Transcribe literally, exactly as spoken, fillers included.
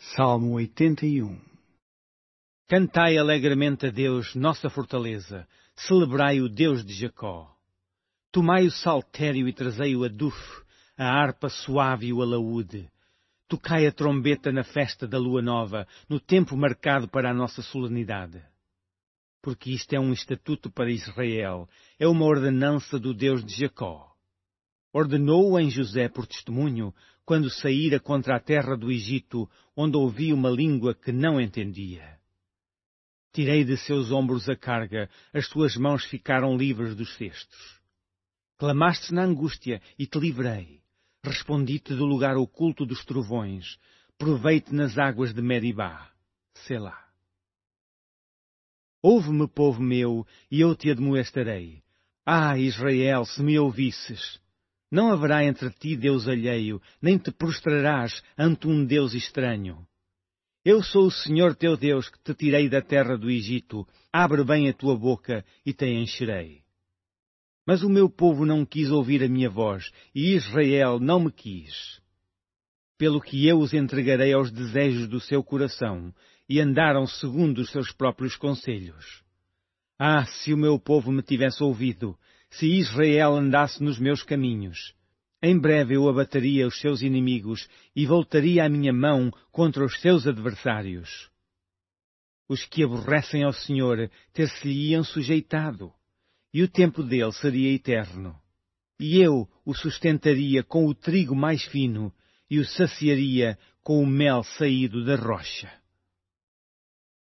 Salmo oitenta e um. Cantai alegremente a Deus, nossa fortaleza. Celebrai o Deus de Jacó. Tomai o saltério e trazei o aduf, a harpa suave e o alaúde. Tocai a trombeta na festa da lua nova, no tempo marcado para a nossa solenidade. Porque isto é um estatuto para Israel, é uma ordenança do Deus de Jacó. Ordenou-o em José por testemunho, quando saíra contra a terra do Egito, onde ouvi uma língua que não entendia. Tirei de seus ombros a carga, as suas mãos ficaram livres dos cestos. Clamaste na angústia e te livrei. Respondi-te do lugar oculto dos trovões. Provei-te nas águas de Meribá. Selá. Ouve-me, povo meu, e eu te admoestarei. Ah, Israel, se me ouvisses! Não haverá entre ti Deus alheio, nem te prostrarás ante um Deus estranho. Eu sou o Senhor teu Deus, que te tirei da terra do Egito. Abre bem a tua boca e te encherei. Mas o meu povo não quis ouvir a minha voz, e Israel não me quis. Pelo que eu os entregarei aos desejos do seu coração, e andaram segundo os seus próprios conselhos. Ah, se o meu povo me tivesse ouvido, se Israel andasse nos meus caminhos! Em breve eu abateria os seus inimigos e voltaria a minha mão contra os seus adversários. Os que aborrecem ao Senhor ter-se-lhe-iam sujeitado, e o tempo dele seria eterno. E eu o sustentaria com o trigo mais fino e o saciaria com o mel saído da rocha.